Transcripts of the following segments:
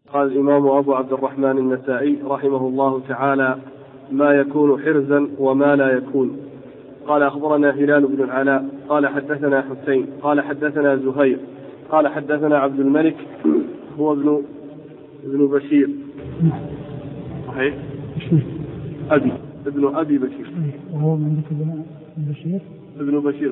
قال الإمام أبو عبد الرحمن النسائي رحمه الله تعالى: ما يكون حرزا وما لا يكون. قال أخبرنا هلال بن العلاء قال حدثنا حسين قال حدثنا زهير قال حدثنا عبد الملك هو ابن بشير. صحيح؟ ابن أبي بشير. وهو من ابن بشير. ابن بشير.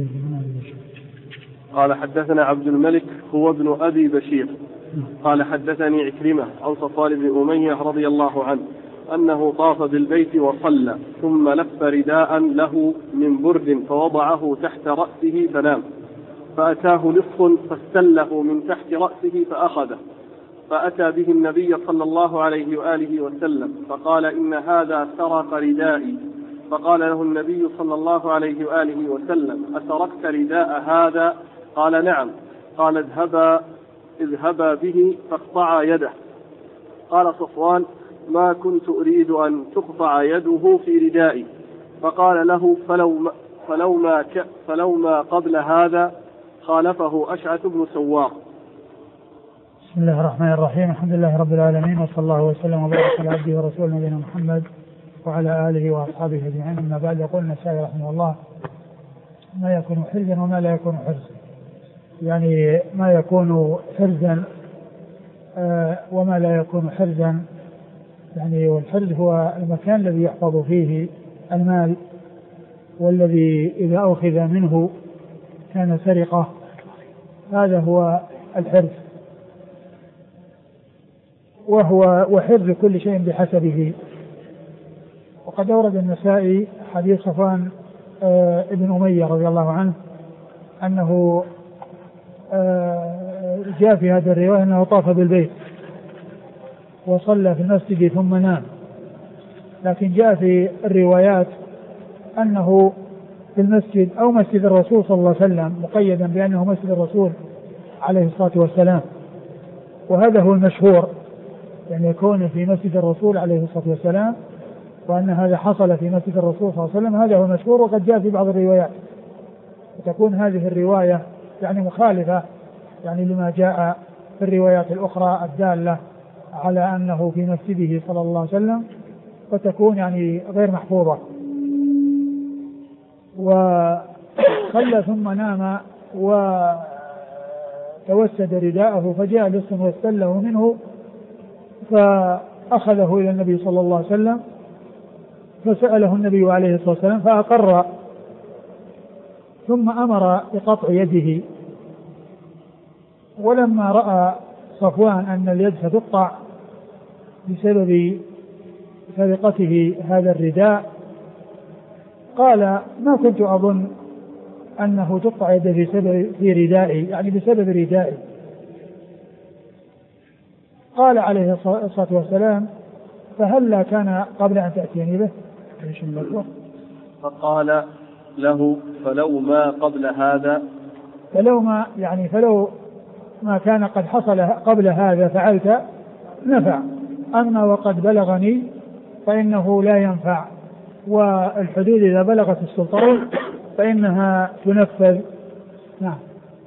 قال حدثنا عبد الملك هو ابن أبي بشير قال حدثني عكرمة عن صفوان بن أمية رضي الله عنه أنه طاف بالبيت وصلى ثم لف رداء له من برد فوضعه تحت رأسه فنام، فأتاه لص فاستله من تحت رأسه فأخذه، فأتى به النبي صلى الله عليه وآله وسلم فقال: إن هذا سرق ردائي. فقال له النبي صلى الله عليه وآله وسلم: أسرقت رداء هذا؟ قال: نعم. قال: اذهبا به فاقطعا يده. قال صفوان: ما كنت أريد أن تقطع يده في ردائي. فقال له: فلوما قبل هذا. خالفه أشعث بن سوار. بسم الله الرحمن الرحيم. الحمد لله رب العالمين، وصلى الله وسلم وبارك على عبده ورسوله نبينا محمد وعلى آله وأصحابه أجمعين. أما بعد، يقول النسائي رحمه الله: ما يكون حرزا وما لا يكون حرزا، يعني ما يكون حرزا وما لا يكون حرزا. يعني والحرز هو المكان الذي يحفظ فيه المال، والذي إذا أخذ منه كان سرقة، هذا هو الحرز. وحرز كل شيء بحسبه. وقد أورد النسائي حديث صفوان ابن أمية رضي الله عنه أنه جاء في هذا الرواية أنه طاف بالبيت وصلى في المسجد ثم نام، لكن جاء في الروايات أنه في المسجد أو مسجد الرسول صلى الله عليه وسلم، مقيدا بأنه مسجد الرسول عليه الصلاة والسلام، وهذا هو المشهور، يعني يكون في مسجد الرسول عليه الصلاة والسلام، وأن هذا حصل في مسجد الرسول صلى الله عليه وسلم، هذا هو المشهور. وقد جاء في بعض الروايات وتكون هذه الرواية يعني مخالفة يعني لما جاء في الروايات الأخرى الدالة على أنه في مسجده صلى الله عليه وسلم، فتكون يعني غير محفوظة. وصلى ثم نام وتوسد رداءه، فجاء لص واستله منه فأخذه إلى النبي صلى الله عليه وسلم، فسأله النبي عليه الصلاة والسلام فأقر، ثم أمر بقطع يده. ولما رأى صفوان أن اليد ستقطع بسبب سرقته هذا الرداء، قال: ما كنت أظن أنه تقطع يده في ردائي، يعني بسبب ردائي. قال عليه الصلاة والسلام: فهلا كان قبل أن تأتيني به؟ فقال له: فلو ما قبل هذا. فلو ما يعني فلو ما كان قد حصل قبل هذا فعلت نفع، أما وقد بلغني فإنه لا ينفع، والحدود إذا بلغت السلطان فإنها تنفذ. نعم.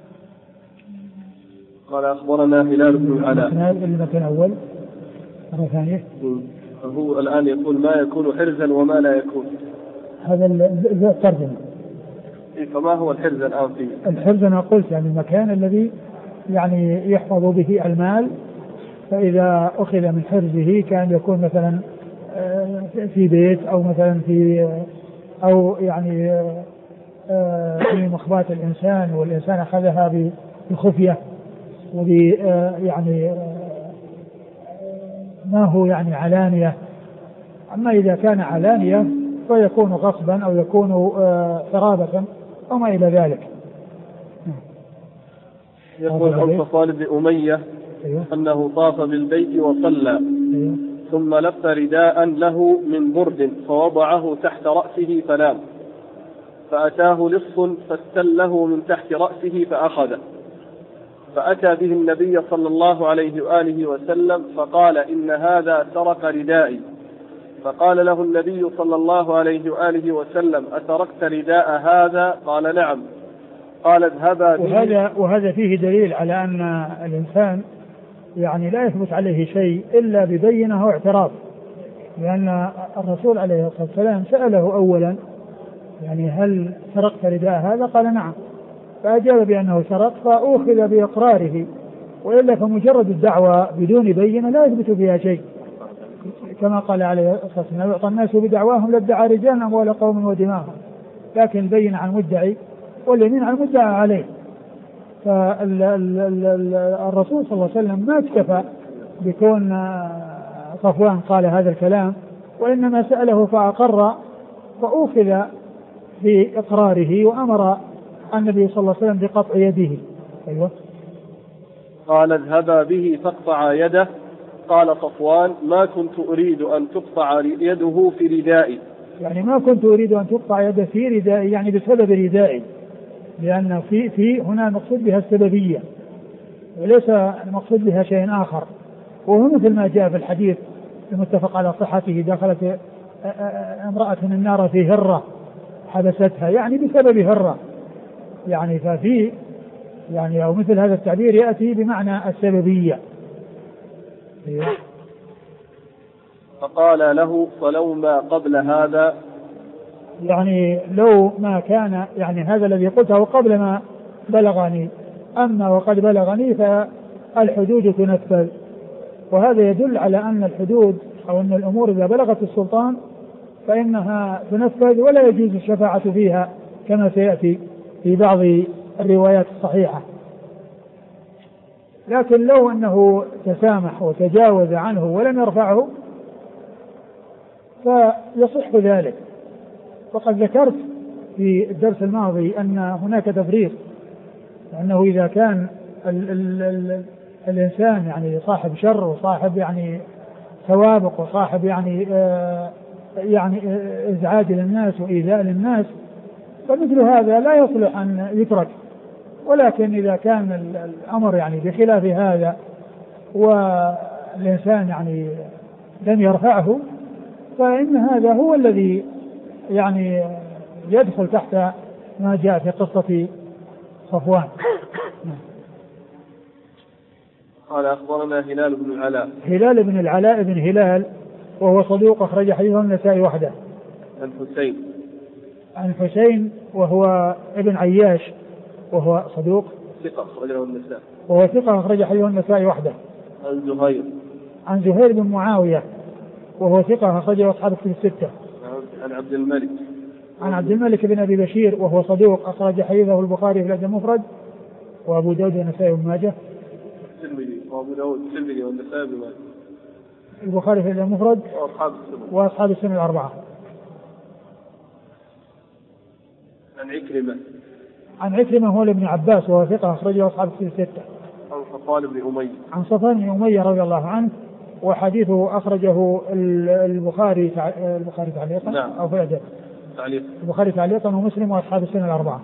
قال أخبرنا هلال بن العلاء. المكان أول مرة ثانية. هو الآن يقول ما يكون حرزا وما لا يكون. هذا الترجمة. فما هو الحرز الآن فيه؟ الحرز أنا قلت يعني المكان الذي يعني يحفظ به المال، فإذا أخذ من حرزه كان يكون مثلا في بيت أو مثلا أو يعني في مخبات الإنسان، والإنسان أخذها بخفية يعني ما هو يعني علانية. أما إذا كان علانية فيكون غصبا أو يكون حرابة أو ما إلى ذلك. يقول عن صفوان بن أمية أنه طاف بالبيت وصلى ثم لف رداء له من برد فوضعه تحت رأسه فنام، فأتاه لص فاستله من تحت رأسه فأخذه، فأتى به النبي صلى الله عليه وآله وسلم فقال: إن هذا سرق ردائي. فقال له النبي صلى الله عليه وآله وسلم: أسرقت رداء هذا؟ قال: نعم. قال: اذهبا به. وهذا فيه دليل على أن الإنسان يعني لا يثبت عليه شيء إلا ببينة واعتراف، لأن الرسول عليه الصلاة والسلام سأله أولا يعني هل سرقت رداء هذا؟ قال نعم، فأجاب بأنه سرق فأخذ بإقراره، وإلا فمجرد الدعوة بدون بينة لا يثبت فيها شيء، كما قال عليه الصلاة والسلام يعطى الناس بدعواهم لادعى رجال أموال قوم ودماءهم، لكن البين عن المدعي واليمين عن المدعى عليه. فالرسول صلى الله عليه وسلم ما اكتفى بكون صفوان قال هذا الكلام، وإنما سأله فأقر فأخذ بإقراره وأمر النبي صلى الله عليه وسلم بقطع يده. أيوة. قال اذهبا به فاقطع يده. قال صفوان ما كنت أريد أن تقطع يده في ردائي، يعني ما كنت أريد أن تقطع يده في ردائي يعني بسبب ردائي، لأن في هنا مقصود بها السببية وليس المقصود بها شيء آخر، وهو مثل ما جاء في الحديث المتفق على صحته دخلت امرأة من النار في هرة حبستها، يعني بسبب هرة، يعني ففي يعني أو مثل هذا التعبير يأتي بمعنى السببية. فقال له فلو ما قبل هذا، يعني لو ما كان يعني هذا الذي قلته قبل ما بلغني، أما وقد بلغني فالحدود تنفذ، وهذا يدل على أن الحدود أو أن الأمور إذا بلغت السلطان فإنها تنفذ ولا يجوز الشفاعة فيها كما سيأتي في بعض الروايات الصحيحة. لكن لو أنه تسامح وتجاوز عنه ولم يرفعه فيصح ذلك. وقد ذكرت في الدرس الماضي أن هناك تفريق، لأنه إذا كان الإنسان يعني صاحب شر وصاحب يعني سوابق وصاحب يعني إزعاج للناس وإيذاء للناس فمثل هذا لا يصلح أن يترك، ولكن إذا كان الأمر يعني بخلاف هذا والإنسان يعني لم يرفعه فإن هذا هو الذي يعني يدخل تحت ما جاء في قصة صفوان. قال أخبرنا هلال بن العلاء. هلال بن العلاء بن هلال وهو صدوق أخرج حديثه النسائي وحده. عن حسين. عن حسين وهو ابن عياش وهو صدوق ثقة أخرجه النسائي. وهو ثقة أخرج حديثه النسائي وحده. عن زهير. عن زهير بن معاوية وهو ثقة أخرجه أصحاب الكتب الستة. عن عبد الملك. عن عبد الملك بن أبي بشير وهو صدوق أخرج حديثه البخاري في الأدب المفرد وأبو داود والنسائي وابن ماجه. الترمذي وأبو داود الترمذي والنسائي وابن ماجه. البخاري في الأدب المفرد وأصحاب السنة الأربعة. عن عكرمة. عن عكرمة هو ابن عباس وهو ثقة أخرجه أصحاب الكتب الستة. عن صفوان بن أمية. عن صفوان بن أمية رضي الله عنه وحديثه أخرجه البخاري تعليقا. نعم. أو في الأدب تعليق. البخاري تعليقا ومسلم وأصحاب السنة الأربعة.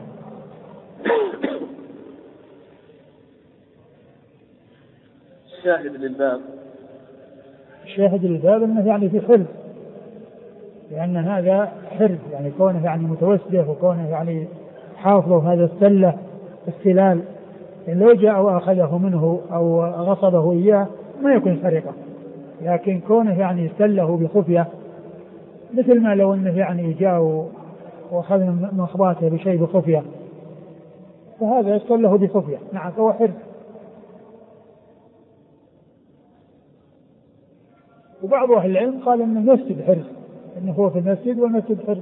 الشاهد للباب. الشاهد للباب أنه يعني في حرز، لأن هذا حرز يعني كونه يعني متوسده وكونه يعني حافظه هذا السلة استلال، يعني لو جاء وأخذه منه أو غصبه إياه ما يكون سرقة، لكن كونه يعني استله بخفية مثل ما لو أنه يعني جاء وأخذ من مخباته بشيء بخفية فهذا استله بخفية. نعم فهو حرز. وبعض أهل العلم قال أن المسجد حرز، أنه هو في المسجد والمسجد حرز،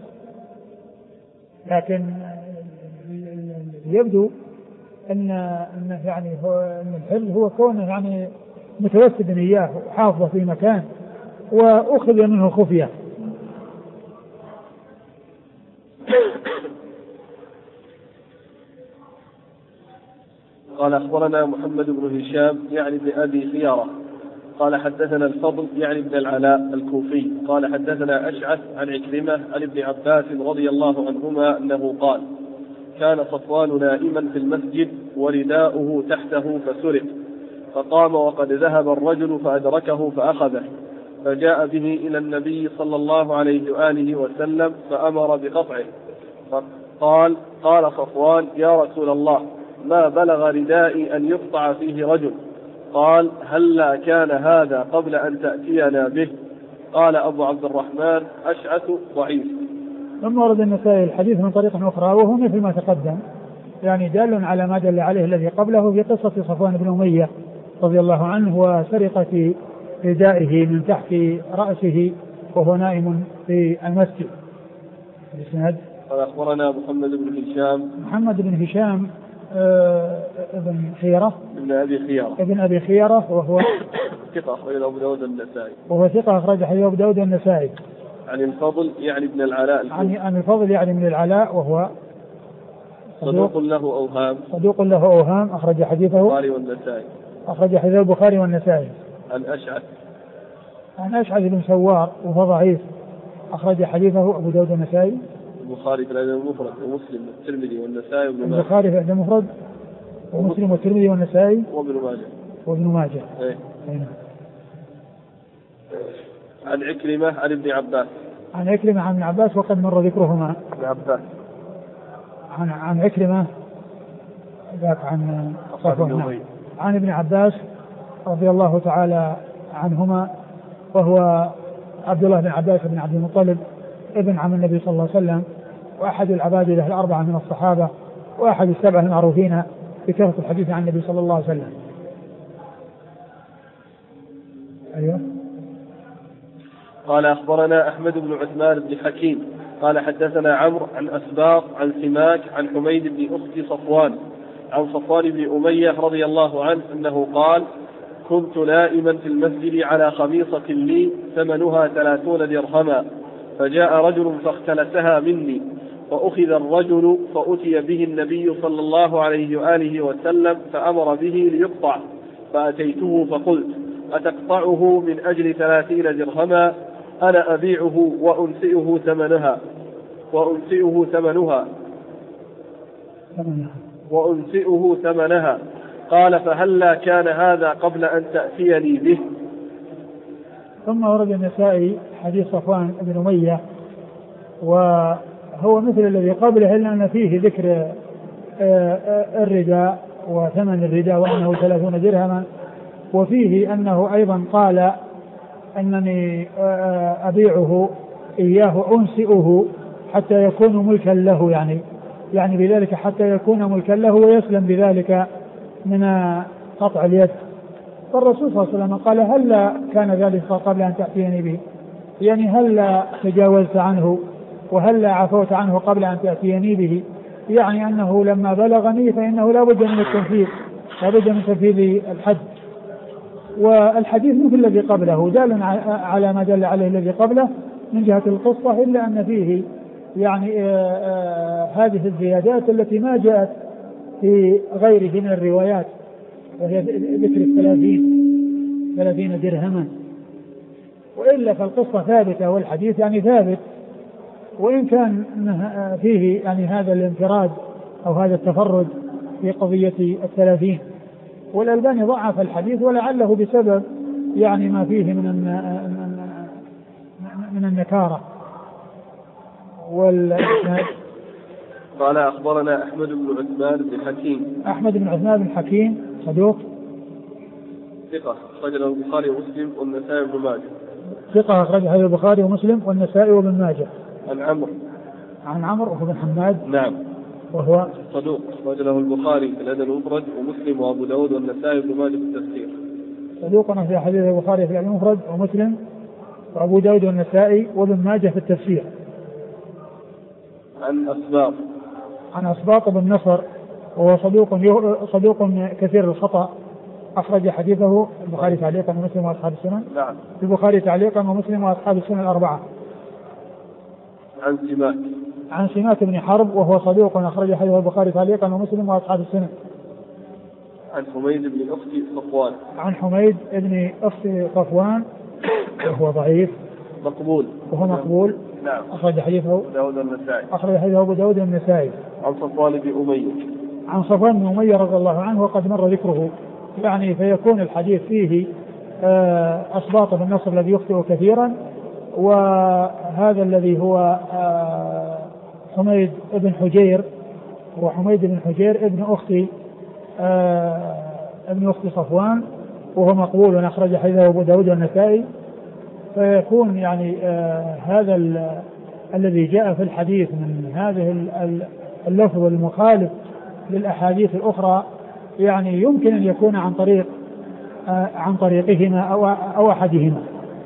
لكن يبدو أن يعني هو أن الحرز هو كونه يعني متوسدا إياه وحافظه في مكان وأخذ منه خفية. قال أخبرنا محمد بن هشام يعني بن أبي خيارة قال حدثنا الفضل يعني بن العلاء الكوفي قال حدثنا أشعث عن عكرمة عن ابن عباس رضي الله عنهما أنه قال كان صفوان نائما في المسجد ورداؤه تحته فسرق، فقام وقد ذهب الرجل فأدركه فأخذه، فجاء به إلى النبي صلى الله عليه وآله وسلم فأمر بقطعه، قال صفوان يا رسول الله ما بلغ ردائي أن يقطع فيه رجل، قال هلا كان هذا قبل أن تأتينا به؟ قال أبو عبد الرحمن أشعث ضعيف. ثم ورد النسائي الحديث من طريق أخرى وهو مثل ما تقدم، يعني دال على ما دل عليه الذي قبله في قصة صفوان بن أمية رضي الله عنه وسرقة ردائه من تحت رأسه وهو نائم في المسجد. الإسناد قال أخبرنا محمد بن هشام ابن خيرة ابن أبي خيرة وهو ثقة أخرج أبو داود النسائي أبو داود النسائي عن الفضل يعني ابن العلاء عن الفضل يعني من العلاء وهو صدوق له أوهام أخرج حديثه البخاري والنسائي عن أشعث بن سوار وهو ضعيف أخرج حديثه أبو داود النسائي البخاري في الأدب المفرد ومسلم والترمذي والنسائي وابن ماجه. البخاري في الأدب المفرد ومسلم والترمذي والنسائي وابن ماجه. إيه. عن عكرمة عن ابن عباس وقد مر ذكرهما. ابن عباس عن عكرمة ذاك عن ابن عباس رضي الله تعالى عنهما وهو عبد الله بن عباس بن عبد المطلب ابن عم النبي صلى الله عليه وسلم وأحد العبادلة الأربعة من الصحابة وأحد السبعة المعروفين بكثرة الحديث عن النبي صلى الله عليه وسلم. أيوه. قال أخبرنا أحمد بن عثمان بن حكيم قال حدثنا عمرو عن أسباط عن سماك عن حميد بن أخت صفوان عن صفوان بن أمية رضي الله عنه أنه قال كنت نائما في المسجد على خميصة لي ثمنها 30 درهما فجاء رجل فاختلسها مني فأخذ الرجل فأتي به النبي صلى الله عليه وآله وسلم فأمر به ليقطع فأتيته فقلت أتقطعه من أجل 30 درهما أنا أبيعه وأنسئه ثمنها قال فهلا كان هذا قبل أن تأتيني به؟ ثم ورد النسائي حديث صفوان بن أمية وهو مثل الذي قبله إلا أن فيه ذكر الرداء وثمن الرداء وأنه 30 درهما وفيه أنه أيضا قال أنني أبيعه إياه أنسئه حتى يكون ملكا له يعني بذلك حتى يكون ملكا له ويسلم بذلك من قطع اليد. فالرسول صلى الله عليه وسلم قال هلا كان ذلك قبل أن تأتيني به يعني هلا تجاوزت عنه وهلا عفوت عنه قبل أن تأتيني به يعني أنه لما بلغني فإنه لا بد من التنفيذ الحد. والحديث مثل الذي قبله دال على ما دل عليه الذي قبله من جهة القصة إلا أن فيه يعني هذه الزيادات التي ما جاءت في غيره من الروايات وهي ذكر 30 درهما وإلا فالقصة ثابتة والحديث يعني ثابت وإن كان فيه يعني هذا الانفراد أو هذا التفرد في قضية 30 والألباني ضعف الحديث ولعله بسبب يعني ما فيه من النكارة. قال أخبرنا أحمد بن عثمان بن حكيم صدوق ثقة أخرجه البخاري ومسلم والنسائي وابن ماجه. ثقة أخرجه البخاري ومسلم والنسائي وابن ماجه. عن عمرو وابن حماد نعم وهو صدوق أخرجه البخاري في الأدب المفرد ومسلم وأبو داود والنسائي وابن ماجه في التفسير. صدوق أخرج حديث البخاري في الأدب المفرد ومسلم وأبو داود والنسائي وابن ماجه في التفسير. عن أسباط بن نصر وهو صدوق كثير الخطأ أخرج حديثه البخاري تعليقا ومسلم وأصحاب السنن. نعم. البخاري تعليقا ومسلم وأصحاب السنن الأربعة. عن سماك بن حرب وهو صدوق أخرج حديثه البخاري تعليقا ومسلم وأصحاب السنن. عن حميد بن أخت صفوان وهو ضعيف مقبول نعم. أخرج حديثه أبو داود النسائي. عن صفوان بن أمية رضي الله عنه وقد مر ذكره يعني فيكون الحديث فيه أسباط بن نصر الذي يخطئ كثيرا وهذا الذي هو حميد بن حجير ابن أخت صفوان وهو مقبول أخرج حديثه أبو داود والنسائي، فيكون يعني هذا الذي جاء في الحديث من هذه اللفظ المخالف للأحاديث الأخرى يعني يمكن أن يكون عن طريقهما أو أحدهما.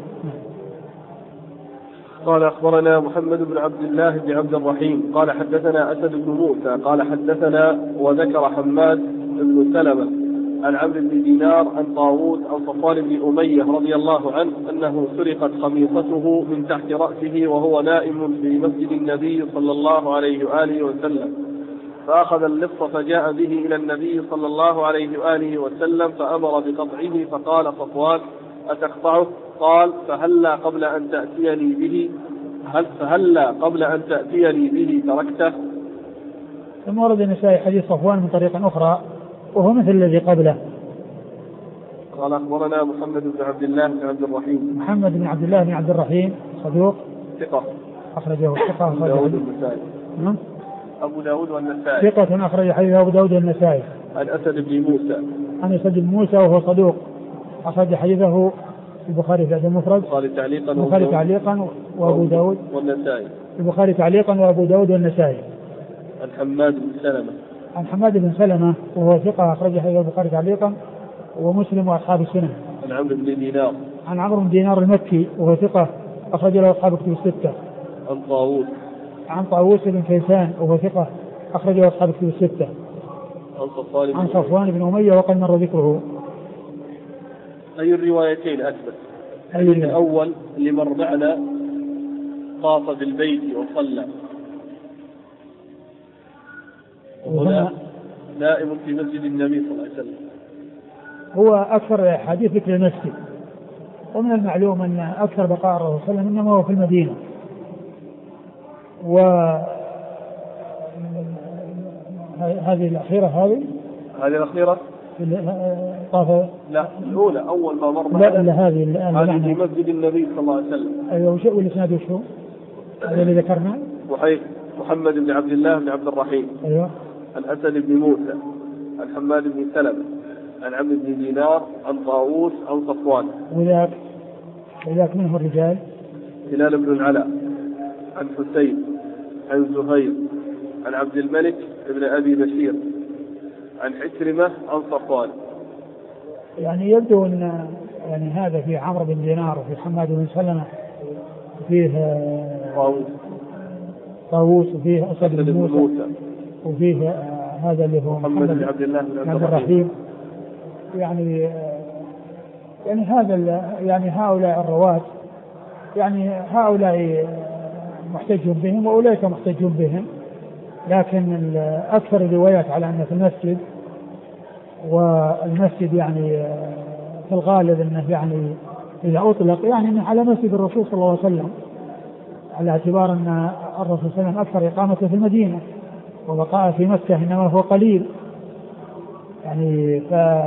قال أخبرنا محمد بن عبد الله بن عبد الرحيم قال حدثنا أسد بن موسى قال حدثنا وذكر حماد بن سلمة عن عمرو بن دينار عن طاووس عن صفوان بن أمية رضي الله عنه أنه سرقت خميصته من تحت رأسه وهو نائم في مسجد النبي صلى الله عليه وآله وسلم، فأخذ اللص فجاء به إلى النبي صلى الله عليه وآله وسلم فأمر بقطعه، فقال صفوان أتقطعه؟ قال فهلا قبل أن تأتيني به تركته. ثم ورد النسائي حديث صفوان من طريق أخرى وهو مثل الذي قبله. قال أخبرنا محمد بن عبد الله بن عبد الرحيم. محمد بن عبد الله بن عبد الرحيم صدوق ثقة أخرجه أبو داود والنسائي. ثقة أخرج حديثه أبو داود والنسائي. عن أسد بن موسى. عن أسد بن موسى وهو صدوق أخرج حديثه البخاري في الأدب المفرد. البخاري تعليقا وأبو داود والنسائي. البخاري تعليقا وأبو داود والنسائي. عن حماد بن سلمة. عن حماد بن سلمة وهو ثقة أخرج حديثه البخاري تعليقا ومسلم وأصحاب السنن. عن عمرو بن دينار. عن عمرو بن دينار المكي وهو ثقة أخرج له أصحاب كتب الستة. عن طاووس. عن طاووس بن كيسان وهو ثقة أخرج له أصحاب كتب الستة. عن صفوان بن أمية وقد مر ذكره. أي الروايتين أثبت؟ الأول لمر معنا طاف بالبيت وصلى وهنا نائم في مسجد النبي صلى الله عليه وسلم. هو أكثر حديث ذكر المسجد، ومن المعلوم أن أكثر بقاء الرسول صلى الله عليه وسلم إنما هو في المدينة، وهذه الأخيرة الأخيرة طاف لا الأولى أول ما مر لا هذه في مسجد النبي صلى الله عليه وسلم. أيوة وش والإسناد وشو هذا اللي ذكرنا؟ وحيث محمد بن عبد الله بن عبد الرحيم. أيوة. عن أسد بن موسى عن حماد بن سلمة عن عمرو بن دينار عن طاووس عن صفوان. وذاك منه الرجال هلال بن العلاء عن حسين عن زهير عن عبد الملك بن أبي بشير عن عكرمة عن صفوان. يعني يبدو أن يعني هذا في عمرو بن دينار وفي حماد بن سلمة وفيه طاووس وفيه أسد بن موسى وفيه هذا اللي هو محمد بن عبد الله بن عبد الرحيم. يعني هذا يعني هؤلاء الرواة يعني هؤلاء محتج بهم وأولئك محتج بهم، لكن أكثر الروايات على أن في المسجد، والمسجد يعني في الغالب أنه يعني إذا أطلق يعني أنه على مسجد الرسول صلى الله عليه وسلم، على اعتبار أن الرسول صلى الله عليه وسلم أكثر إقامته في المدينة وبقاء في مكة إنما هو قليل. يعني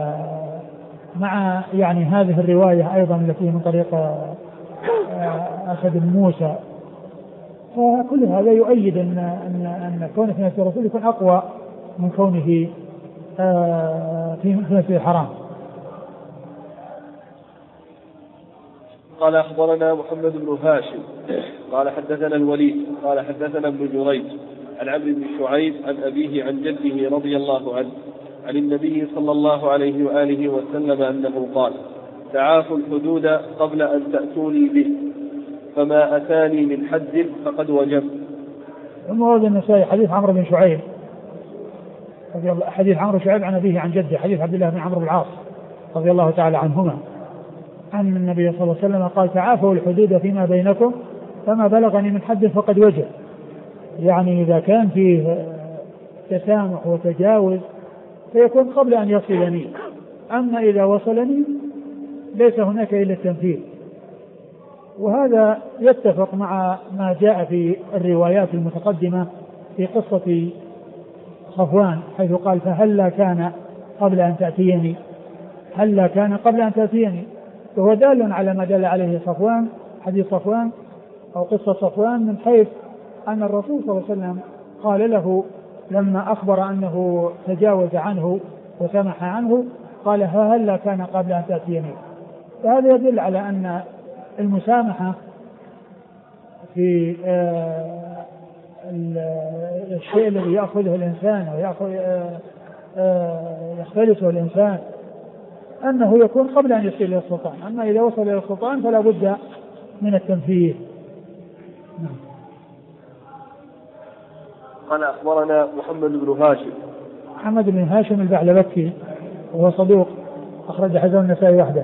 مع يعني هذه الرواية أيضا التي من طريق أسد بن موسى، فكل هذا يؤيد أن كونه في مسجد الرسول يكون أقوى من كونه في مسجد الحرام. قال أخبرنا محمد بن هاشم قال حدثنا الوليد قال حدثنا ابن جريج عن عمرو بن شعيب عن أبيه عن جده رضي الله عنه عن النبي صلى الله عليه وآله وسلم أنه قال: تعافوا الحدود قبل أن تأتوني به، فما أتاني من حد فقد وجب. ثم ورد النسائي حديث عمرو بن شعيب حديث عمرو بن شعيب عن أبيه عن جده حديث عبد الله بن عمرو بن العاص رضي الله تعالى عنهما أن النبي صلى الله عليه وسلم قال: تعافوا الحدود فيما بينكم فما بلغني من حد فقد وجب. يعني إذا كان فيه تسامح وتجاوز فيكون قبل أن يصلني، أما إذا وصلني ليس هناك إلا التنفيذ. وهذا يتفق مع ما جاء في الروايات المتقدمة في قصة صفوان، حيث قال: فهلا كان قبل أن تأتيني، هلا كان قبل أن تأتيني، وهو دال على ما دل عليه صفوان، حديث صفوان أو قصة صفوان، من حيث أن الرسول صلى الله عليه وسلم قال له لما أخبر أنه تجاوز عنه وسمح عنه، قال هلا كان قبل أن تأتيني. فهذا يدل على أن المسامحة في الشيء الذي يأخذه الإنسان ويختلسه الإنسان أنه يكون قبل أن يصل إلى السلطان. أما إذا وصل إلى السلطان فلا بد من التنفيذ. قال أخبرنا محمد بن هاشم البعلبكي وهو صدوق أخرج حديث النسائي وحده.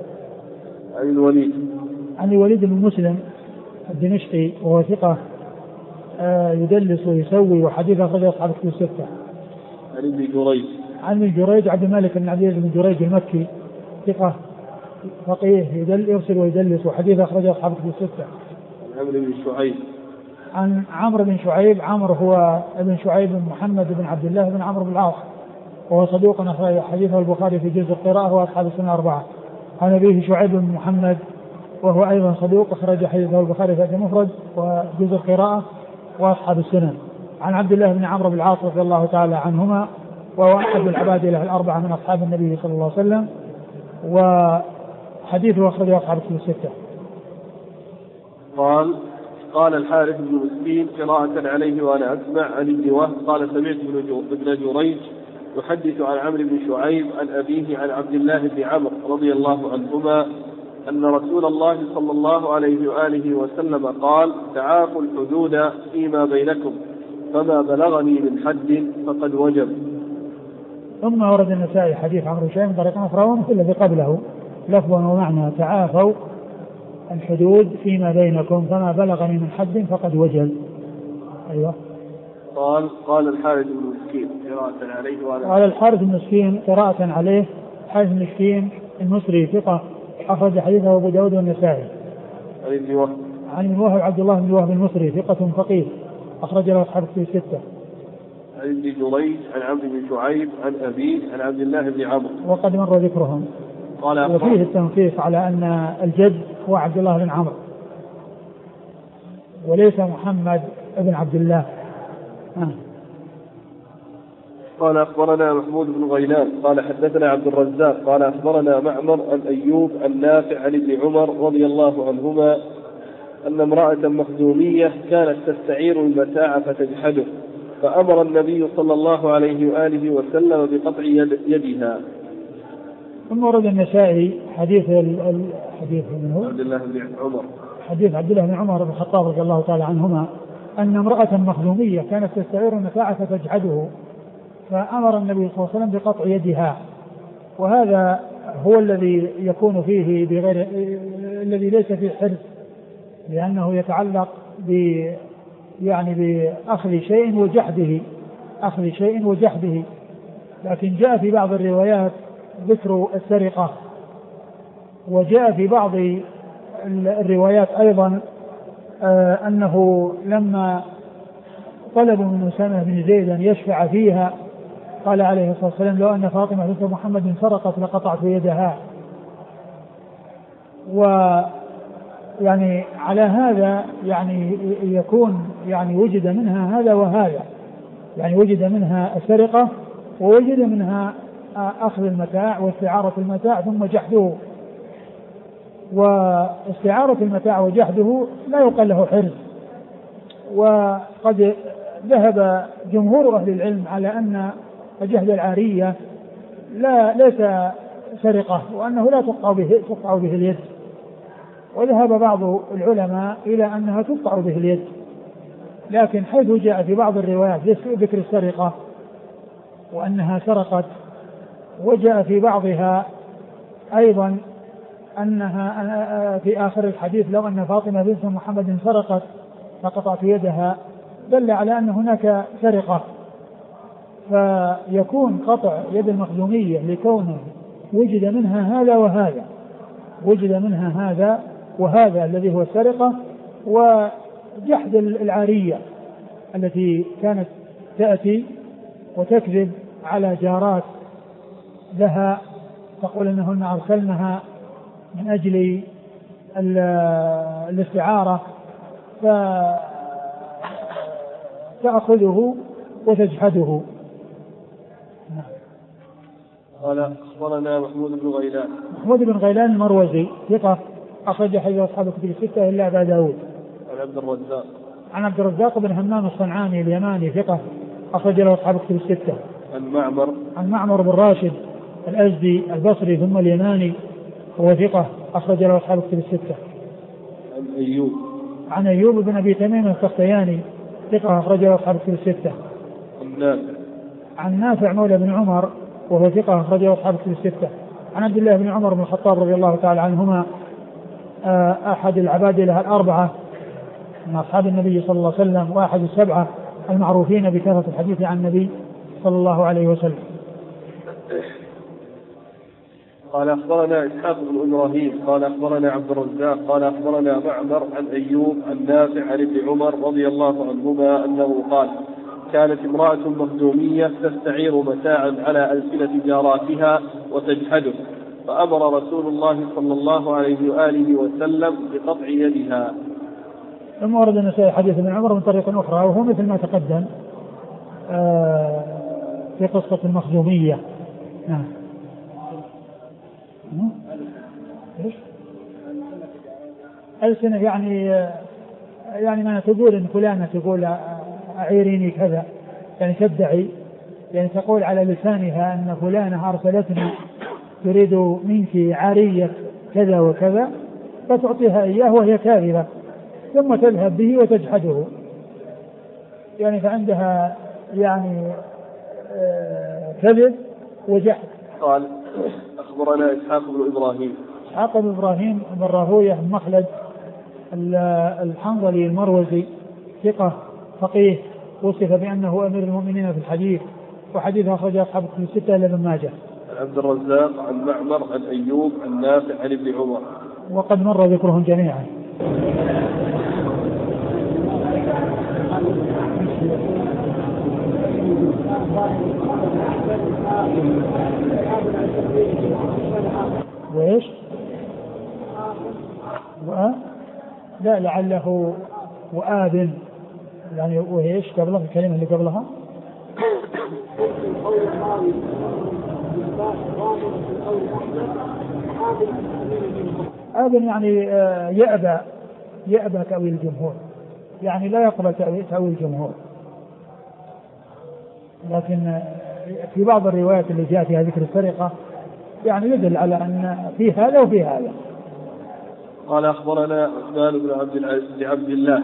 عن الوليد بن مسلم الدمشقي وهو ثقة يدلس ويسوي وحديث أخرجه أصحاب الكتب الستة. عن ابن جريج عبد الملك بن عبد بن جريج المكي ثقة فقيه يرسل ويدلس وحديث أخرجه أصحاب الكتب الستة. عن عمرو بن شعيب. عمرو هو ابن شعيب بن محمد بن عبد الله بن عمرو بن العاص وهو صدوق أخرج حديثه البخاري في جزء القراءة وأصحاب السنة 4. عن أبيه شعيب بن محمد وهو أيضا صدوق أخرج حديثه البخاري في المفرد وجزء القراءة وأصحاب السنن. عن عبد الله بن عمرو بن العاص رضي الله تعالى عنهما وهو أحد العبادلة الأربعة من أصحاب النبي صلى الله عليه وسلم وحديثه أخرجه أصحاب الكتب الستة. قال الحارث بن مسكين قراءة عليه وأنا أسمع عن ابن وهب قال سمعت ابن جريج يحدث عن عمرو بن شعيب عن أبيه عن عبد الله بن عمرو رضي الله عنهما أن رسول الله صلى الله عليه وآله وسلم قال تعافوا الحدود فيما بينكم فما بلغني من حد فقد وجب. ثم ورد النسائي حديث عمرو بن شعيب بطريقة أخرى ومثل الذي قبله لفظا ومعنى تعافوا الحدود فيما بينكم فما بلغني من حد فقد وجب. أيوة. قال الحارث بن مسكين قراءة عليه قال الحارث بن مسكين قراءة عليه. الحارث بن مسكين المصري ثقة أخرج حديثه أبو داود والنسائي. عن ابن وهب عبد الله بن وهب المصري ثقة فقيه أخرج له أصحاب الكتب الستة. عن ابن جريج عن عمرو بن شعيب عن أبيه عن عبد الله بن عمرو وقد مر ذكرهم. وفيه التنصيص على أن الجد هو عبد الله بن عمرو وليس محمد بن عبد الله. قال أخبرنا محمود بن غيلان قال حدثنا عبد الرزاق قال أخبرنا معمر عن أيوب عن نافع عن ابن عمر رضي الله عنهما أن امرأة مخزومية كانت تستعير المتاع فتجحده فأمر النبي صلى الله عليه وآله وسلم بقطع يدها. ثم ورد النسائي حديث منه حديث عبد الله بن عمر بن الخطاب رضي الله تعالى عنهما أن امرأة مخزومية كانت تستعير المتاع فتجحده فأمر النبي صلى الله عليه وسلم بقطع يدها. وهذا هو الذي يكون فيه بغير الذي ليس فيه حرص لأنه يتعلق بأخذ شيء وجحده. لكن جاء في بعض الروايات ذكر السرقة وجاء في بعض الروايات أيضا أنه لما طلبوا من أسامة بن زيد أن يشفع فيها قال عليه الصلاة والسلام لو أن فاطمة بنت محمد سرقت لقطعت يدها. ويعني على هذا يكون وجد منها هذا وهذا وجد منها السرقة ووجد منها أخذ المتاع واستعارة المتاع ثم جحده. واستعارة المتاع وجحده لا يقال له حرز. وقد ذهب جمهور أهل العلم على أن جحد العارية ليس سرقة وأنه لا تقطع به اليد. وذهب بعض العلماء إلى أنها تقطع به اليد لكن حيث جاء في بعض الروايات ذكر السرقة وأنها سرقت وجاء في بعضها أيضا أنها في آخر الحديث لو أن فاطمة بنت محمد سرقت فقطعت يدها دل على أن هناك سرقة. فيكون قطع يد المخزومية لكونه وجد منها هذا وهذا الذي هو السرقة وجحد العارية التي كانت تأتي وتكذب على جارات لها تقول أنهن أرسلنها من أجل الاستعارة فتأخذه وتجحده. قال أخبرنا محمود بن غيلان. محمود بن غيلان المروزي ثقة أخرج حديث أصحاب الكتب الستة إلا أبا داود. عن عبد الرزاق. عن عبد الرزاق بن همام الصنعاني اليماني ثقة أخرج له أصحاب الكتب الستة. عن معمر بن راشد الأزدي البصري ثم اليماني هو ثقة أخرج له أصحاب الكتب الستة. عن أيوب بن أبي تميم السختياني ثقة أخرج له أصحاب الكتب الستة. عن نافع مولى بن عمر وهو ثقة أخرج له أصحاب الكتب الستة. عن عبد الله بن عمر بن الخطاب رضي الله تعالى عنهما أحد العبادلة الأربعة من أصحاب النبي صلى الله عليه وسلم وأحد السبعة المعروفين بكثرة الحديث عن النبي صلى الله عليه وسلم. قال أخبرنا إسحاق بن إبراهيم قال أخبرنا عبد الرزاق قال أخبرنا معمر عن أيوب عن نافع عن ابن عمر رضي الله عنهما أنه قال كانت امرأة مخزومية تستعير متاعا على ألسنة جاراتها وتجحده فأمر رسول الله صلى الله عليه وآله وسلم بقطع يدها. ثم ورد النسائي حديث ابن عمر من طريق أخرى وهو مثل ما تقدم في قصة المخزومية. ألسنة يعني ما تقول إن فلانة تقول أعيريني كذا يعني تدعي يعني تقول على لسانها أن فلانة أرسلتني تريد منك عارية كذا وكذا فتعطيها إياه وهي كاذبة ثم تذهب به وتجحده يعني فعندها يعني كذب وجحد. قال أخبرنا إسحاق بن إبراهيم بن راهويه بن مخلد الحنظلي المروزي ثقة فقيه وصف بأنه أمير المؤمنين في الحديث وحديثه أخرجه أصحاب الكتب الستة إلا ابن ماجه. عبد الرزاق عن معمر عن أيوب عن نافع عن ابن عمر وقد مر ذكرهم جميعا. وإيش؟ لا لعله وآب يعني وإيش قبلها الكلمة اللي قبلها آب يعني يأبى تأويل الجمهور يعني لا يقبل تأويل الجمهور. لكن في بعض الروايات اللي جاء فيها ذكر السرقة يعني يدل على أن في هذا وفي هذا. قال أخبرنا عثمان بن عبد الله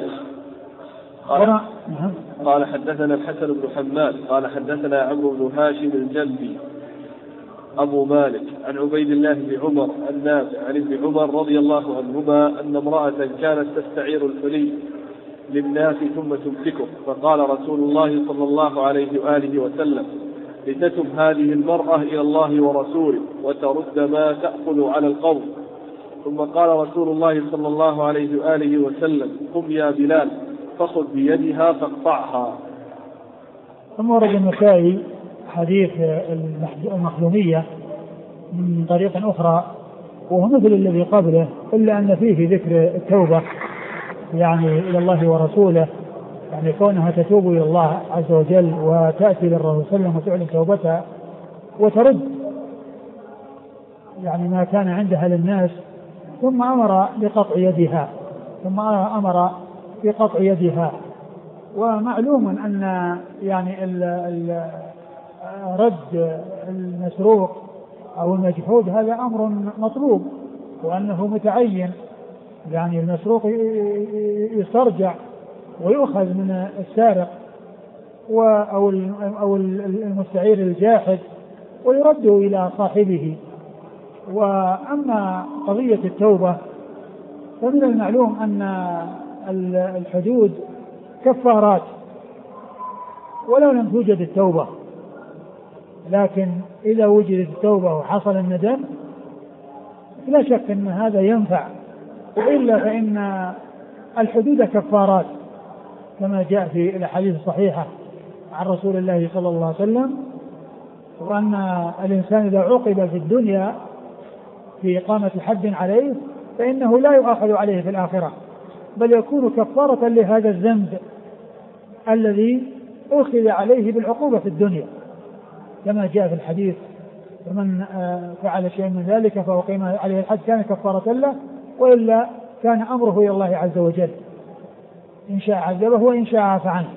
قال حدثنا الحسن بن حماد قال حدثنا عمرو بن هاشم الجنبي أبو مالك عن عبيد الله بن عمر النافع عن ابن عمر رضي الله عنهما أن امرأة كانت تستعير الحلي للناس ثم تمسكه فقال رسول الله صلى الله عليه وآله وسلم لتتب هذه المرأة إلى الله ورسوله وترد ما تأخذ على القوم. ثم قال رسول الله صلى الله عليه وآله وسلم قم يا بلال فخذ بيدها فاقطعها. ثم ورد النسائي حديث المخزومية من طريق أخرى وهو مثل الذي قبله إلا أن فيه ذكر التوبة يعني إلى الله ورسوله يعني كونها تتوب إلى الله عز وجل وتأتي للرسول صلى الله عليه وسلم وتعلن توبتها وترد يعني ما كان عندها للناس ثم أمر بقطع يدها. ومعلوم أن يعني رد المسروق أو المجحود هذا أمر مطلوب وأنه متعين يعني المسروق يسترجع ويؤخذ من السارق أو المستعير الجاحد ويرد إلى صاحبه. وأما قضية التوبة فمن المعلوم أن الحدود كفارات ولو لم توجد التوبة لكن إذا وجدت التوبة وحصل الندم لا شك أن هذا ينفع وإلا فإن الحدود كفارات كما جاء في الأحاديث الصحيحة عن رسول الله صلى الله عليه وسلم وأن الإنسان إذا عوقب في الدنيا في إقامة حد عليه فإنه لا يؤاخذ عليه في الآخرة بل يكون كفارة لهذا الذنب الذي أخذ عليه بالعقوبة في الدنيا كما جاء في الحديث فمن فعل شيء من ذلك فأقيم عليه الحد كان كفارة له، وإلا كان أمره إلى الله عز وجل، إن شاء عذبه وإن شاء عفى عنه.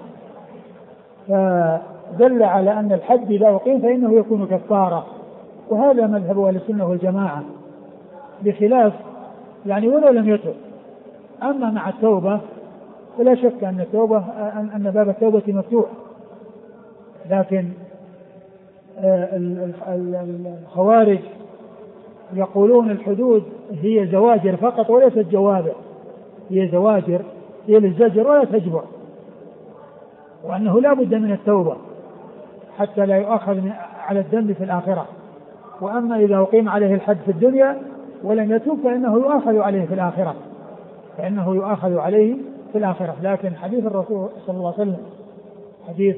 فدل على أن الحد إذا أقيم فإنه يكون كفارة، وهذا مذهب أهل السنة والجماعة، بخلاف يعني ولو لم يتب. أما مع التوبة فلا شك أن التوبة أن باب التوبة مفتوح، لكن الخوارج يقولون الحدود هي زواجر فقط وليست جوابر، هي زواجر، هي للزجر ولا تجبر، وأنه لا بد من التوبة حتى لا يؤخذ على الذنب في الآخرة. وأما إذا أقيم عليه الحد في الدنيا ولم يتوب فإنه يؤخذ عليه في الآخرة، فإنه يؤخذ عليه في الآخرة. لكن حديث الرسول صلى الله عليه وسلم، حديث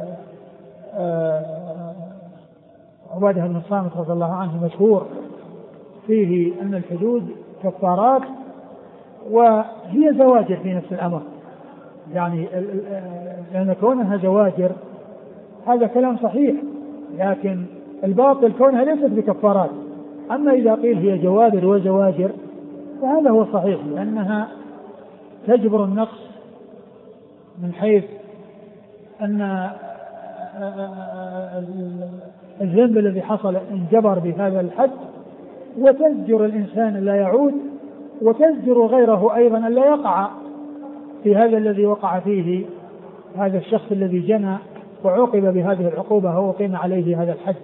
عبادة بن الصامت رضي الله عنه مشهور فيه أن الحدود كفارات وهي زواجر في نفس الأمر، يعني لأن كونها زواجر هذا كلام صحيح، لكن الباطل كونها ليست بكفارات. أما إذا قيل هي جوابر وزواجر فهذا هو الصحيح، لأنها تجبر النقص من حيث أن الذنب الذي حصل انجبر بهذا الحد، وتزجر الإنسان لا يعود، وتزجر غيره أيضا لا يقع في هذا الذي وقع فيه هذا الشخص الذي جنى وعوقب بهذه العقوبة هو قيم عليه هذا الحد.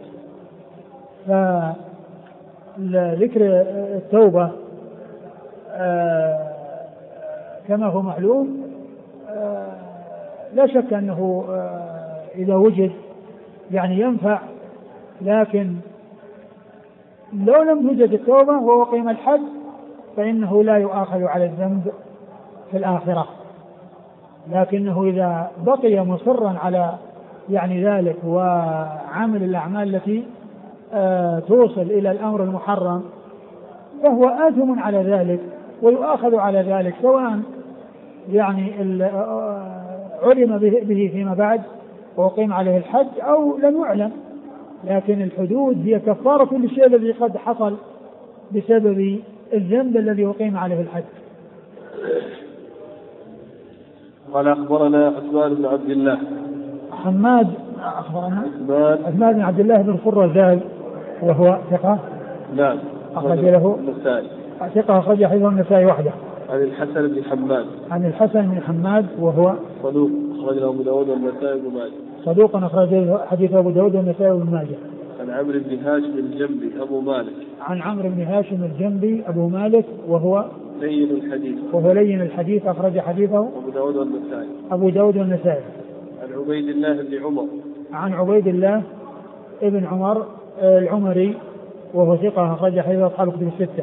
فذكر التوبة كما هو معلوم لا شك أنه إذا وجد يعني ينفع، لكن لو لم توجد التوبة وقيم الحد فإنه لا يؤاخذ على الذنب في الآخرة، لكنه إذا بقي مصرا على يعني ذلك وعمل الأعمال التي توصل إلى الأمر المحرم فهو آثم على ذلك ويؤاخذ على ذلك، سواء يعني علم به فيما بعد وقيم عليه الحد أو لم يعلم. لكن الحدود هي كفارة للشيء الذي قد حصل بسبب الذنب الذي أقيم عليه الحد. قال أخبرنا عثمان بن عبد الله حماد عثمان بن عبد الله بن الخرزاج وهو ثقة. نعم. أخرج له النسائي. ثقة أخرج حديث النسائي وحده. عن الحسن بن حماد. عن الحسن بن حماد وهو صدوق أخرج له أبو داود والنسائي وابن ماجه. صدوق أخرج حديث أبو داود والنسائي وابن ماجه. عن عمرو بن هاشم الجنبي أبو مالك. عن عمرو بن هاشم الجنبي أبو مالك وهو لين الحديث أخرج حديثه أبو داود والنسائي. عن عبيد الله بن عمر. عن عبيد الله ابن عمر العمري وهو ثقة أخرج حديث أصحاب الكتب الستة.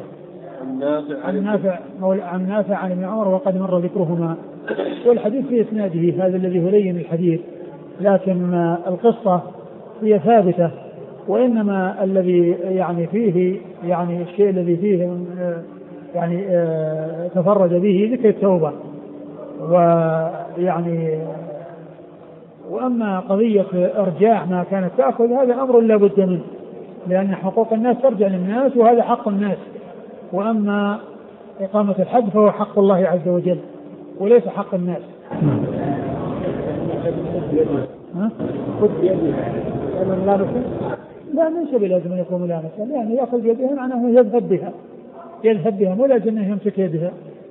عن نافع عن ابن عمر وقد مر ذكرهما. والحديث في إسناده هذا الذي هو لين الحديث، لكن القصة هي ثابتة، وإنما الذي يعني فيه يعني الشيء الذي فيه يعني تفرد به ذكر التوبة. ويعني وأما قضية إرجاع ما كانت تأخذ هذا أمر لا بد منه، لأن حقوق الناس ترجع للناس وهذا حق الناس، وأما إقامة الحد فهو حق الله عز وجل وليس حق الناس. لا ليس بلازم أن يكون ملامسا، يعني يأخذ بيدها معناه يذهب بها مو لازم أن يمسك يدها.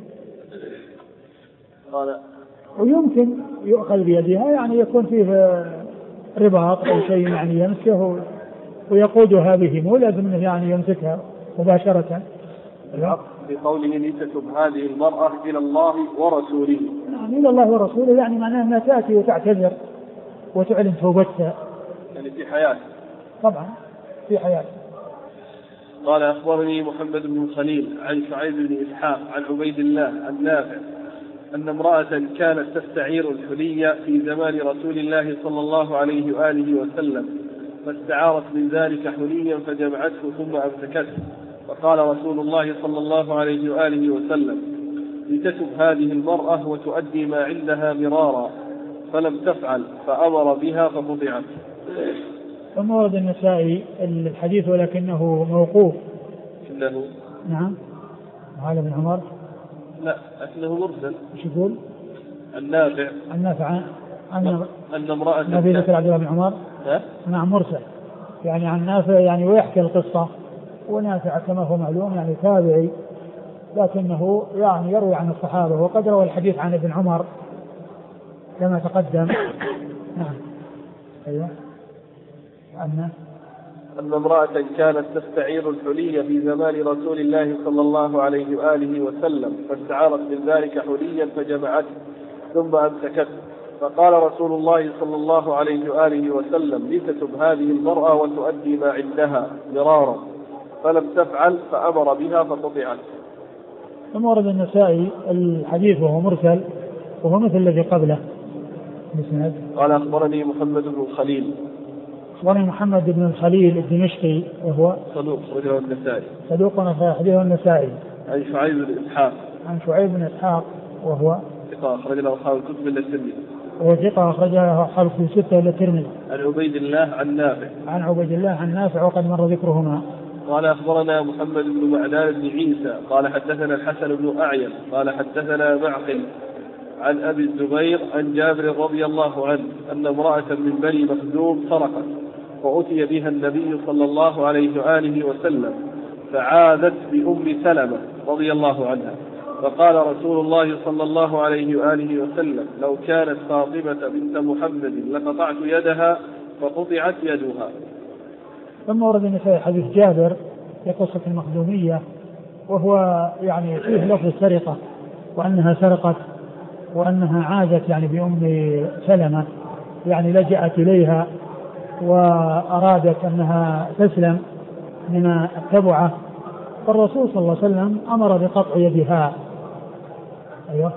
ويمكن يؤخذ بيدها يعني يكون فيه رباط أو شيء يعني يمسكه ويقودها به، مو لازم أنه يعني يمسكها مباشرة. بقوله لتتب هذه المرأة إلى الله ورسوله. نعم إلى الله ورسوله يعني معناه أنها تأتي وتعتذر وتعلن توبتها يعني في حياته. طبعا في حياته. قال أخبرني محمد بن خليل عن شعيب بن إسحاق عن عبيد الله عن نافع أن امرأة كانت تستعير الحلي في زمان رسول الله صلى الله عليه وآله وسلم، فاستعارت من ذلك حليا فجمعته ثم أمسكته، فقال رسول الله صلى الله عليه وآله وسلم لتتب هذه المرأة وتؤدي ما عندها مرارا، فلم تفعل فأمر بها ففضعت. ثم ورد النسائي الحديث ولكنه موقوف. إنه نعم. هذا بن عمر. لا أنه مرسل. ايش يقول؟ النافع أن امرأة في ذكر عبد الله بن عمر. نعم مرسل يعني عن نافع يعني ويحكي القصة، ونافع كما هو معلوم يعني تابعي لكنه يعني يروي عن الصحابة، وقد روى الحديث عن ابن عمر كما تقدم. نعم. أيوة. أن امرأة كانت تستعير الحلي في زمان رسول الله صلى الله عليه وآله وسلم، فاستعارت من ذلك حليا فجمعته ثم أمسكته، فقال رسول الله صلى الله عليه وآله وسلم: لتتب هذه المرأة وتؤدي ما عندها مرارا، فلم تفعل فأمر بها فقطعت. ثم ورد النسائي الحديث وهو مرسل وهو مثل الذي قبله. قال أخبرني محمد بن الخليل. أخبرني محمد بن الخليل الدمشقي وهو صدوق رجل النسائي. صدوق أخرجه النسائي. عن شعيب بن إسحاق. عن شعيب بن إسحاق وهو ثقة أخرج له أصحاب الكتب إلا الترمذي. وثقة أخرجها أصحاب الكتب الستة إلا الترمذي. عن عبيد الله عن نافع. عن عبيد الله عن نافع وقد مر ذكرهما. قال أخبرنا محمد بن معدان بن عيسى قال حدثنا الحسن بن أعين قال حدثنا معقل عن أبي الزبير عن جابر رضي الله عنه أن امرأة من بني مخزوم سرقت، فأتي بها النبي صلى الله عليه وآله وسلم، فعاذت بأم سلمة رضي الله عنها، فقال رسول الله صلى الله عليه وآله وسلم: لو كانت فاطمة بنت محمد لقطعت يدها، فقطعت يدها. ثم ورد النسائي حديث جابر في قصة المخزومية، وهو يعني فيه لفظ السرقة وأنها سرقت وأنها عادت يعني بأم سلمة، يعني لجأت إليها وأرادت أنها تسلم من التبعة، فالرسول صلى الله عليه وسلم أمر بقطع يدها. أيوه.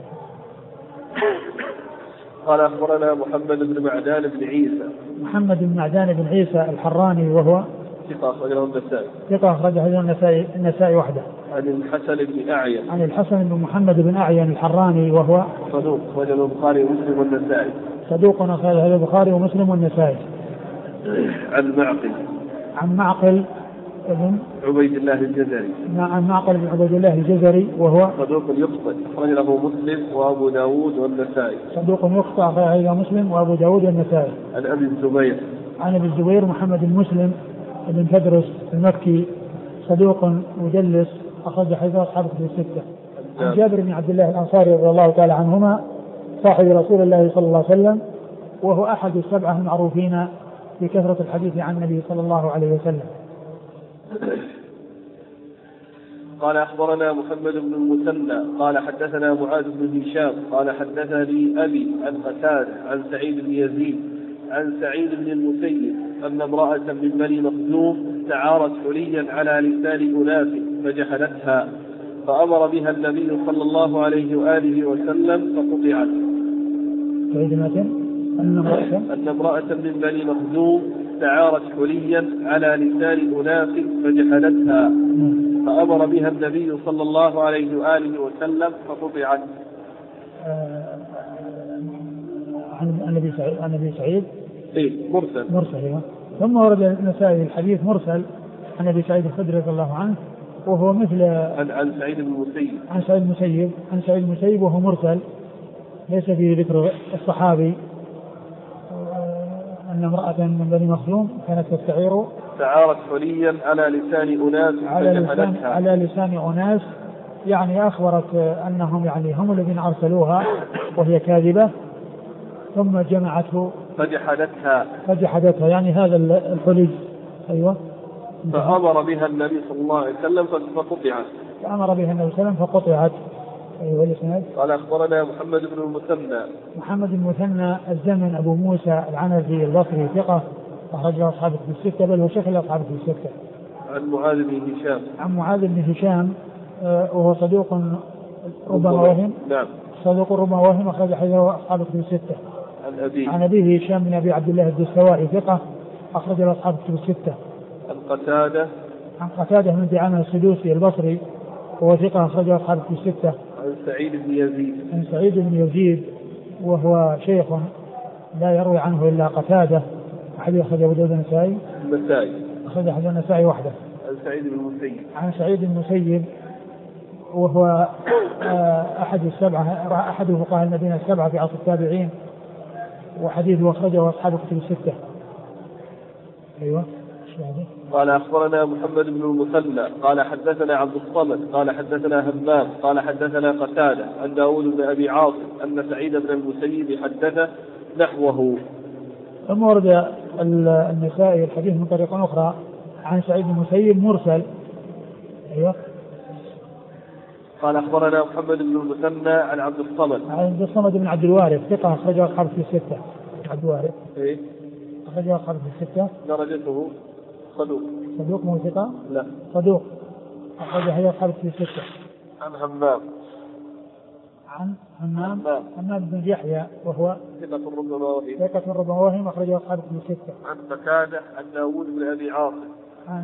قال أخبرنا محمد بن معدان بن عيسى. محمد بن معدان بن عيسى الحراني وهو ثقة أخرجه النسائي. ثقة أخرجه النسائي وحده. عن الحسن بن أعين. عن الحسن بن محمد بن أعين الحراني وهو صدوق أخرجه البخاري ومسلم والنسائي. صدوق أخرجه البخاري ومسلم والنسائي. عن معقل. عن معقل بن عبيد الله الجزري. عن معقل بن عبيد الله الجزري وهو صدوق يخطئ أخرج له مسلم وأبو داود والنسائي. صدوق يخطئ أخرج له مسلم وأبو داود والنسائي. عن أبي الزبير. عن أبي الزبير محمد بن مسلم بن تدرس المكي صدوق مدلس أخرج حديث أصحاب الكتب الستة. عن جابر بن عبد الله الأنصاري رضي الله تعالى عنهما صاحب رسول الله صلى الله عليه وسلم، وهو أحد السبعة المعروفين بكثرة الحديث عن النبي صلى الله عليه وسلم. قال أخبرنا محمد بن المثنى قال حدثنا معاذ بن هشام قال حدثني أبي عن قتادة عن سعيد بن يزيد عن سعيد بن المسيب أن امرأة من بني مخزوم استعارت حليا على لسان أناس فجحدتها، فأمر بها النبي صلى الله عليه وآله وسلم فقطعت. أن امرأة من بني مخزوم استعارت حليا على لسان أناس فجحدتها، فأمر بها النبي صلى الله عليه وآله وسلم فقطعت. عن أبي سعيد مرسل. ثم ورد النسائي الحديث مرسل عن أبي سعيد الخدري رضي الله عنه، وهو مثل عن سعيد بن المسيب. عن سعيد المسيب وهو مرسل ليس فيه ذكر الصحابي. أن امرأة من بني مخزوم كانت تستعير استعارت حليا على لسان أناس على لسان أناس، يعني أخبرت أنهم يعني هم الذين أرسلوها وهي كاذبة، ثم جمعته فجحدتها يعني هذا الحلي. أيوة. فأمر بها النبي صلى الله عليه وسلم فقطعت. أيوة الإسناد. قال أخبرنا محمد بن المثنى الزمن أبو موسى العنزي البصري ثقة أخرجه أصحاب الكتب الستة، بل هو شيخ أصحاب الكتب الستة. عن معاذ بن هشام وهو صدوق ربما وهم. نعم. صدوق ربما وهم أخرج حديثه أصحاب الكتب الستة. عن أبيه هشام بن أبي عبد الله الدستوائي ثقة أخرجه أصحاب الكتب الستة. عن قتادة بن دعامة السدوسي البصري وهو ثقة أخرجه أصحاب الكتب الستة. عن سعيد بن يزيد وهو شيخ لا يروي عنه إلا قتادة أحد أخرج أبو داود النسائي. أخرج أحد النسائي وحده. عن سعيد بن المسيب. عن سعيد بن المسيب وهو أحد فقهاء المدينة السبعة في عصر التابعين، وحديثه أخرجه أصحاب الكتب الستة. أيوة. قال أخبرنا محمد بن المثنى قال حدثنا عبد الصمد قال حدثنا همام قال حدثنا قتادة عن داود بن أبي عاصم أن سعيد بن المسيب حدث نحوه. ثم ورد النسائي الحديث من طريق أخرى عن سعيد بن المسيب مرسل. أيوة. قال أخبرنا محمد بن المثنى عن عبد الصمد بن عبد الوارث ثقة أخرجه أصحاب في الستة. عبد الوارث أخرجه أصحاب في الستة. درجته صدوق مو ثقة؟ لا صدوق أخرجه أصحاب في الستة. عن همام بن يحيى وهو ثقة ربما وهم أخرجه أصحاب في الستة. عن قتادة عن داود بن أبي عاصم. عن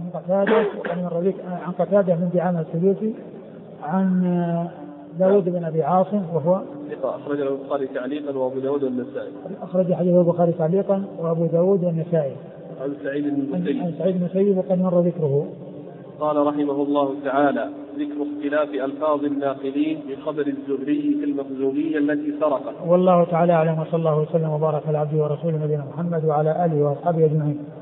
قتادة من دعامة السدوسي عن داود بن أبي عاصم وهو أخرج له البخاري تعليقا وأبو داود والنسائي. أخرج حديث البخاري تعليقا وأبو داود والنسائي. عن سعيد بن المسيب وقد مر ذكره. قال رحمه الله تعالى: ذكر اختلاف ألفاظ الناقلين بخبر الزهري في المخزومية التي سرقت. والله تعالى أعلم، وصلى الله وسلم وبارك على عبده ورسوله نبينا محمد وعلى آله وأصحابه أجمعين.